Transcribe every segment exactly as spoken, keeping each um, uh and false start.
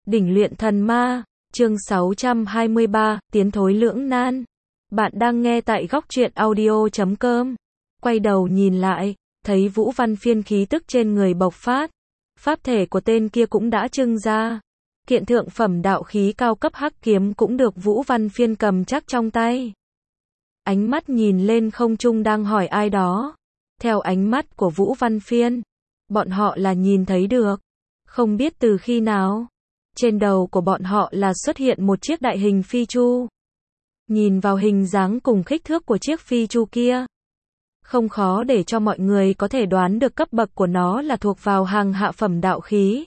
Đỉnh luyện thần ma, chương sáu trăm hai mươi ba, tiến thối lưỡng nan. Bạn đang nghe tại góc truyện audio chấm com. Quay đầu nhìn lại, thấy Vũ Văn Phiên khí tức trên người bộc phát. Pháp thể của tên kia cũng đã trưng ra. Kiện thượng phẩm đạo khí cao cấp hắc kiếm cũng được Vũ Văn Phiên cầm chắc trong tay. Ánh mắt nhìn lên không trung đang hỏi ai đó. Theo ánh mắt của Vũ Văn Phiên, bọn họ là nhìn thấy được. Không biết từ khi nào, trên đầu của bọn họ là xuất hiện một chiếc đại hình phi chu. Nhìn vào hình dáng cùng kích thước của chiếc phi chu kia, không khó để cho mọi người có thể đoán được cấp bậc của nó là thuộc vào hàng hạ phẩm đạo khí.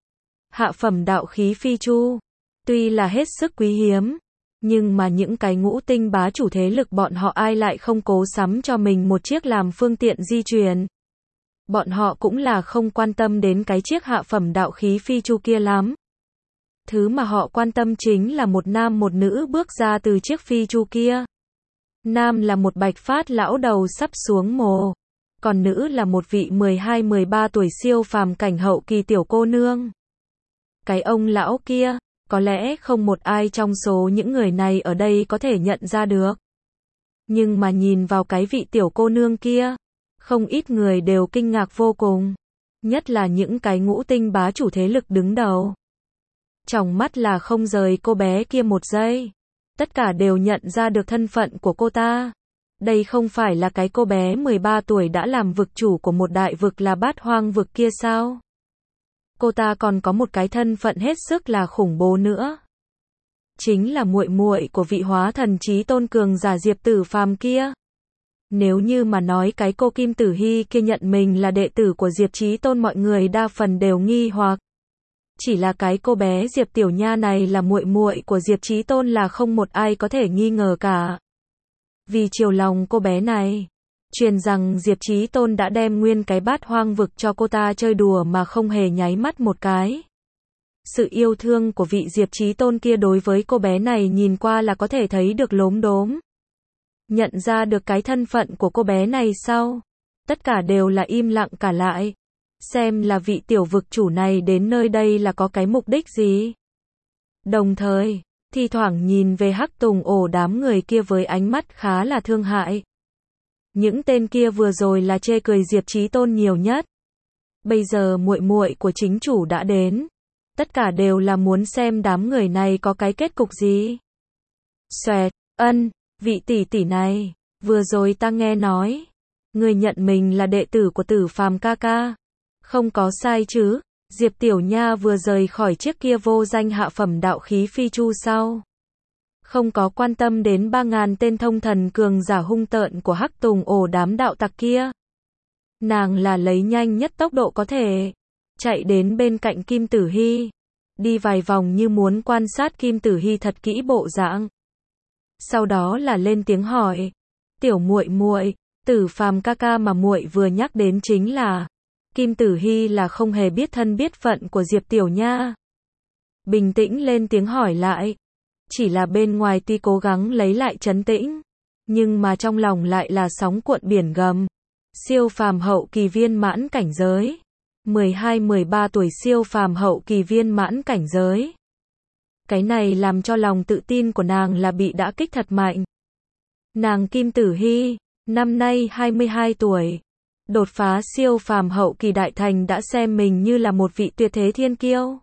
Hạ phẩm đạo khí phi chu, tuy là hết sức quý hiếm, nhưng mà những cái ngũ tinh bá chủ thế lực bọn họ ai lại không cố sắm cho mình một chiếc làm phương tiện di chuyển. Bọn họ cũng là không quan tâm đến cái chiếc hạ phẩm đạo khí phi chu kia lắm. Thứ mà họ quan tâm chính là một nam một nữ bước ra từ chiếc phi chu kia. Nam là một bạch phát lão đầu sắp xuống mồ, còn nữ là một vị mười hai mười ba tuổi siêu phàm cảnh hậu kỳ tiểu cô nương. Cái ông lão kia, có lẽ không một ai trong số những người này ở đây có thể nhận ra được. Nhưng mà nhìn vào cái vị tiểu cô nương kia, không ít người đều kinh ngạc vô cùng. Nhất là những cái ngũ tinh bá chủ thế lực đứng đầu. Trong mắt là không rời cô bé kia một giây. Tất cả đều nhận ra được thân phận của cô ta. Đây không phải là cái cô bé mười ba tuổi đã làm vực chủ của một đại vực là Bát Hoang vực kia sao? Cô ta còn có một cái thân phận hết sức là khủng bố nữa. Chính là muội muội của vị hóa thần chí tôn cường giả Diệp Tử Phàm kia. Nếu như mà nói cái cô Kim Tử Hy kia nhận mình là đệ tử của Diệp Chí Tôn, mọi người đa phần đều nghi hoặc. Chỉ là cái cô bé Diệp Tiểu Nha này là muội muội của Diệp Chí Tôn là không một ai có thể nghi ngờ cả. Vì chiều lòng cô bé này, truyền rằng Diệp Chí Tôn đã đem nguyên cái Bát Hoang vực cho cô ta chơi đùa mà không hề nháy mắt một cái. Sự yêu thương của vị Diệp Chí Tôn kia đối với cô bé này nhìn qua là có thể thấy được lốm đốm. Nhận ra được cái thân phận của cô bé này sau, tất cả đều là im lặng cả lại. Xem là vị tiểu vực chủ này đến nơi đây là có cái mục đích gì. Đồng thời, thi thoảng nhìn về Hắc Tùng ổ đám người kia với ánh mắt khá là thương hại. Những tên kia vừa rồi là chê cười Diệp Chí Tôn nhiều nhất. Bây giờ muội muội của chính chủ đã đến. Tất cả đều là muốn xem đám người này có cái kết cục gì. Xoẹt, ân, vị tỷ tỷ này, vừa rồi ta nghe nói, người nhận mình là đệ tử của Tử Phàm ca ca. Không có sai chứ? Diệp Tiểu Nha vừa rời khỏi chiếc kia vô danh hạ phẩm đạo khí phi chu sau. Không có quan tâm đến ba ngàn tên thông thần cường giả hung tợn của Hắc Tùng ổ đám đạo tặc kia. Nàng là lấy nhanh nhất tốc độ có thể, chạy đến bên cạnh Kim Tử Hy, đi vài vòng như muốn quan sát Kim Tử Hy thật kỹ bộ dạng. Sau đó là lên tiếng hỏi, "Tiểu muội muội, Tử Phàm ca ca mà muội vừa nhắc đến chính là?" Kim Tử Hy là không hề biết thân biết phận của Diệp Tiểu Nha. Bình tĩnh lên tiếng hỏi lại. Chỉ là bên ngoài tuy cố gắng lấy lại trấn tĩnh, nhưng mà trong lòng lại là sóng cuộn biển gầm. Siêu phàm hậu kỳ viên mãn cảnh giới. mười hai mười ba tuổi siêu phàm hậu kỳ viên mãn cảnh giới. Cái này làm cho lòng tự tin của nàng là bị đã kích thật mạnh. Nàng Kim Tử Hy, năm nay hai mươi hai tuổi. Đột phá siêu phàm hậu kỳ đại thành đã xem mình như là một vị tuyệt thế thiên kiêu.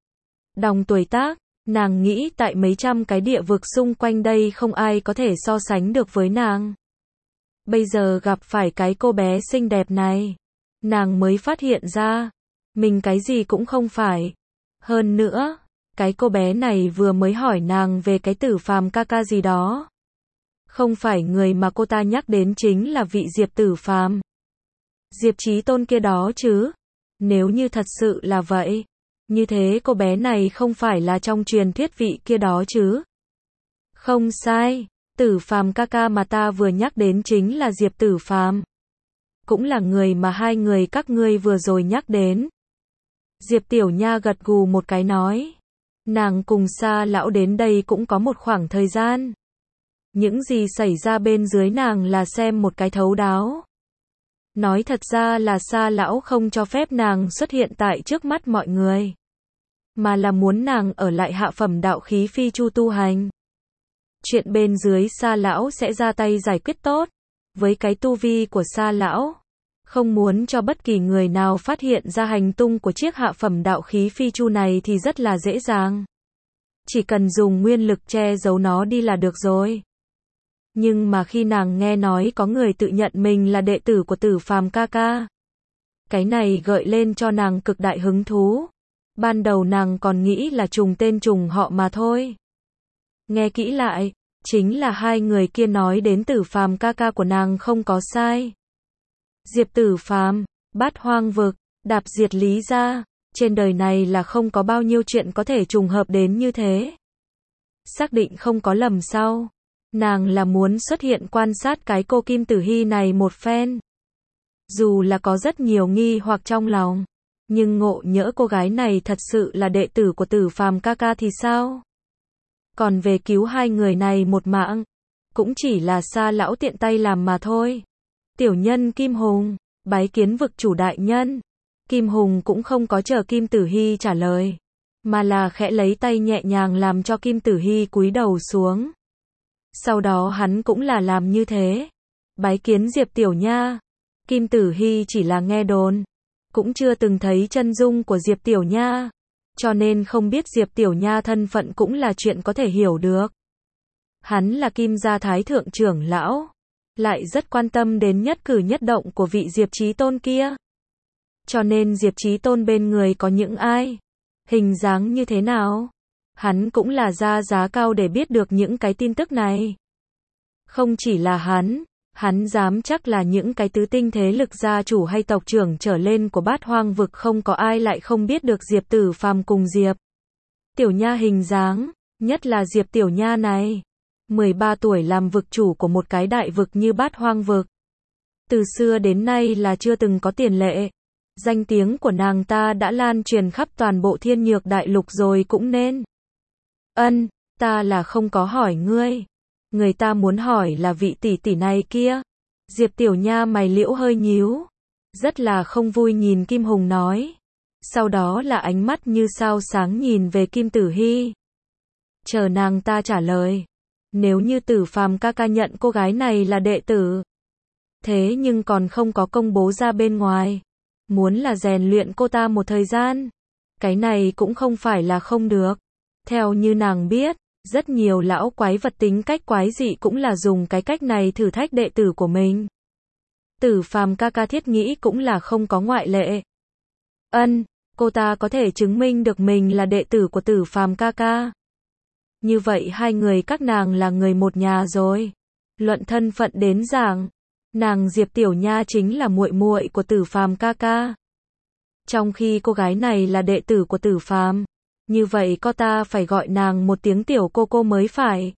Đồng tuổi tác, nàng nghĩ tại mấy trăm cái địa vực xung quanh đây không ai có thể so sánh được với nàng. Bây giờ gặp phải cái cô bé xinh đẹp này, nàng mới phát hiện ra, mình cái gì cũng không phải. Hơn nữa, cái cô bé này vừa mới hỏi nàng về cái Tử Phàm ca ca gì đó. Không phải người mà cô ta nhắc đến chính là vị Diệp Tử Phàm, Diệp Chí Tôn kia đó chứ. Nếu như thật sự là vậy, như thế cô bé này không phải là trong truyền thuyết vị kia đó chứ. Không sai, Tử Phàm ca ca mà ta vừa nhắc đến chính là Diệp Tử Phàm. Cũng là người mà hai người các ngươi vừa rồi nhắc đến. Diệp Tiểu Nha gật gù một cái nói. Nàng cùng Sa lão đến đây cũng có một khoảng thời gian. Những gì xảy ra bên dưới nàng là xem một cái thấu đáo. Nói thật ra là Sa lão không cho phép nàng xuất hiện tại trước mắt mọi người. mà là muốn nàng ở lại hạ phẩm đạo khí phi chu tu hành. Chuyện bên dưới Sa lão sẽ ra tay giải quyết tốt. Với cái tu vi của Sa lão, không muốn cho bất kỳ người nào phát hiện ra hành tung của chiếc hạ phẩm đạo khí phi chu này thì rất là dễ dàng. Chỉ cần dùng nguyên lực che giấu nó đi là được rồi. Nhưng mà khi nàng nghe nói có người tự nhận mình là đệ tử của Tử Phàm ca ca, cái này gợi lên cho nàng cực đại hứng thú. Ban đầu nàng còn nghĩ là trùng tên trùng họ mà thôi. Nghe kỹ lại, chính là hai người kia nói đến Tử Phàm ca ca của nàng không có sai. Diệp Tử Phàm, Bát Hoang vực, đạp diệt Lý gia, trên đời này là không có bao nhiêu chuyện có thể trùng hợp đến như thế. Xác định không có lầm sau, nàng là muốn xuất hiện quan sát cái cô Kim Tử Hy này một phen. Dù là có rất nhiều nghi hoặc trong lòng, nhưng ngộ nhỡ cô gái này thật sự là đệ tử của Tử Phàm ca ca thì sao? Còn về cứu hai người này một mạng, cũng chỉ là Sa lão tiện tay làm mà thôi. Tiểu nhân Kim Hùng, bái kiến vực chủ đại nhân. Kim Hùng cũng không có chờ Kim Tử Hy trả lời, mà là khẽ lấy tay nhẹ nhàng làm cho Kim Tử Hy cúi đầu xuống. Sau đó hắn cũng là làm như thế. Bái kiến Diệp Tiểu Nha. Kim Tử Hy chỉ là nghe đồn, cũng chưa từng thấy chân dung của Diệp Tiểu Nha, cho nên không biết Diệp Tiểu Nha thân phận cũng là chuyện có thể hiểu được. Hắn là Kim gia thái thượng trưởng lão, lại rất quan tâm đến nhất cử nhất động của vị Diệp Chí Tôn kia. Cho nên Diệp Chí Tôn bên người có những ai, hình dáng như thế nào, hắn cũng là ra giá cao để biết được những cái tin tức này. Không chỉ là hắn, hắn dám chắc là những cái tứ tinh thế lực gia chủ hay tộc trưởng trở lên của Bát Hoang vực không có ai lại không biết được Diệp Tử Phàm cùng Diệp Tiểu Nha hình dáng, nhất là Diệp Tiểu Nha này, mười ba tuổi làm vực chủ của một cái đại vực như Bát Hoang vực. Từ xưa đến nay là chưa từng có tiền lệ. Danh tiếng của nàng ta đã lan truyền khắp toàn bộ Thiên Nhược đại lục rồi cũng nên. Ân, ta là không có hỏi ngươi. Người ta muốn hỏi là vị tỷ tỷ này kia. Diệp Tiểu Nha mày liễu hơi nhíu, rất là không vui nhìn Kim Hùng nói. Sau đó là ánh mắt như sao sáng nhìn về Kim Tử Hy. Chờ nàng ta trả lời. Nếu như Tử Phàm ca ca nhận cô gái này là đệ tử, thế nhưng còn không có công bố ra bên ngoài, muốn là rèn luyện cô ta một thời gian, cái này cũng không phải là không được. Theo như nàng biết, rất nhiều lão quái vật tính cách quái dị cũng là dùng cái cách này thử thách đệ tử của mình. Tử Phàm ca ca thiết nghĩ cũng là không có ngoại lệ. Ân, cô ta có thể chứng minh được mình là đệ tử của Tử Phàm ca ca. Như vậy hai người các nàng là người một nhà rồi. Luận thân phận đến giảng, nàng Diệp Tiểu Nha chính là muội muội của Tử Phàm ca ca. Trong khi cô gái này là đệ tử của Tử Phàm, như vậy có ta phải gọi nàng một tiếng tiểu cô cô mới phải.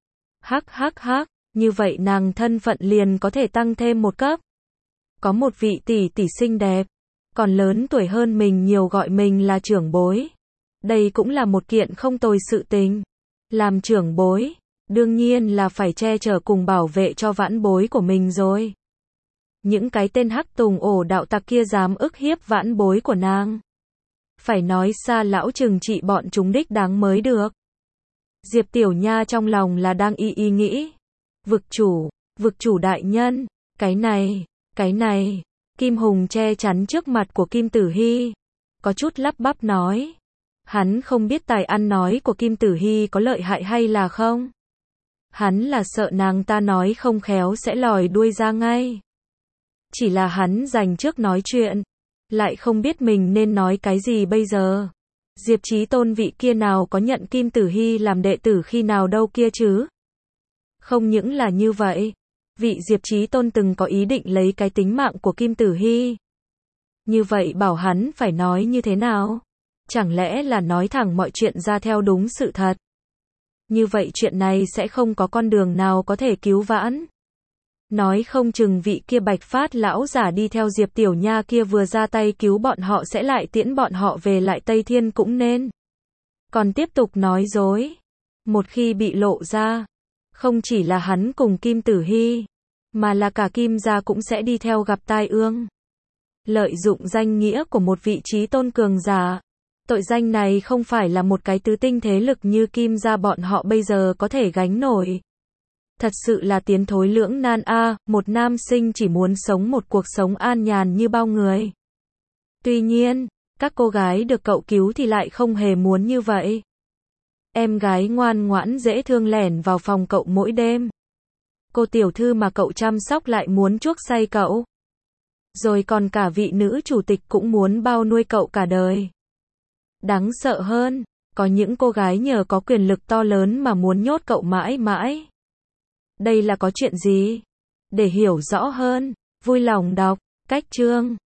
Hắc hắc hắc, như vậy nàng thân phận liền có thể tăng thêm một cấp. Có một vị tỷ tỷ xinh đẹp, còn lớn tuổi hơn mình nhiều gọi mình là trưởng bối. Đây cũng là một kiện không tồi sự tình. Làm trưởng bối, đương nhiên là phải che chở cùng bảo vệ cho vãn bối của mình rồi. Những cái tên hắc tùng ổ đạo tặc kia dám ức hiếp vãn bối của nàng, phải nói Sa lão trừng trị bọn chúng đích đáng mới được. Diệp Tiểu Nha trong lòng là đang y y nghĩ. Vực chủ, vực chủ đại nhân, cái này, cái này. Kim Hùng che chắn trước mặt của Kim Tử Hy, có chút lắp bắp nói. Hắn không biết tài ăn nói của Kim Tử Hy có lợi hại hay là không. Hắn là sợ nàng ta nói không khéo sẽ lòi đuôi ra ngay. Chỉ là hắn dành trước nói chuyện, lại không biết mình nên nói cái gì bây giờ. Diệp Chí Tôn vị kia nào có nhận Kim Tử Hy làm đệ tử khi nào đâu kia chứ. Không những là như vậy, vị Diệp Chí Tôn từng có ý định lấy cái tính mạng của Kim Tử Hy. Như vậy bảo hắn phải nói như thế nào? Chẳng lẽ là nói thẳng mọi chuyện ra theo đúng sự thật? Như vậy chuyện này sẽ không có con đường nào có thể cứu vãn. Nói không chừng vị kia Bạch Phát lão giả đi theo Diệp Tiểu Nha kia vừa ra tay cứu bọn họ sẽ lại tiễn bọn họ về lại Tây Thiên cũng nên. Còn tiếp tục nói dối. Một khi bị lộ ra, không chỉ là hắn cùng Kim Tử Hy, mà là cả Kim gia cũng sẽ đi theo gặp tai ương. Lợi dụng danh nghĩa của một vị trí tôn cường giả, Tội danh này không phải là một cái tứ tinh thế lực như Kim gia bọn họ bây giờ có thể gánh nổi. Thật sự là tiến thối lưỡng nan a, một nam sinh chỉ muốn sống một cuộc sống an nhàn như bao người. Tuy nhiên, các cô gái được cậu cứu thì lại không hề muốn như vậy. Em gái ngoan ngoãn dễ thương lẻn vào phòng cậu mỗi đêm. Cô tiểu thư mà cậu chăm sóc lại muốn chuốc say cậu. Rồi còn cả vị nữ chủ tịch cũng muốn bao nuôi cậu cả đời. Đáng sợ hơn, có những cô gái nhờ có quyền lực to lớn mà muốn nhốt cậu mãi mãi. Đây là có chuyện gì? Để hiểu rõ hơn, vui lòng đọc cách chương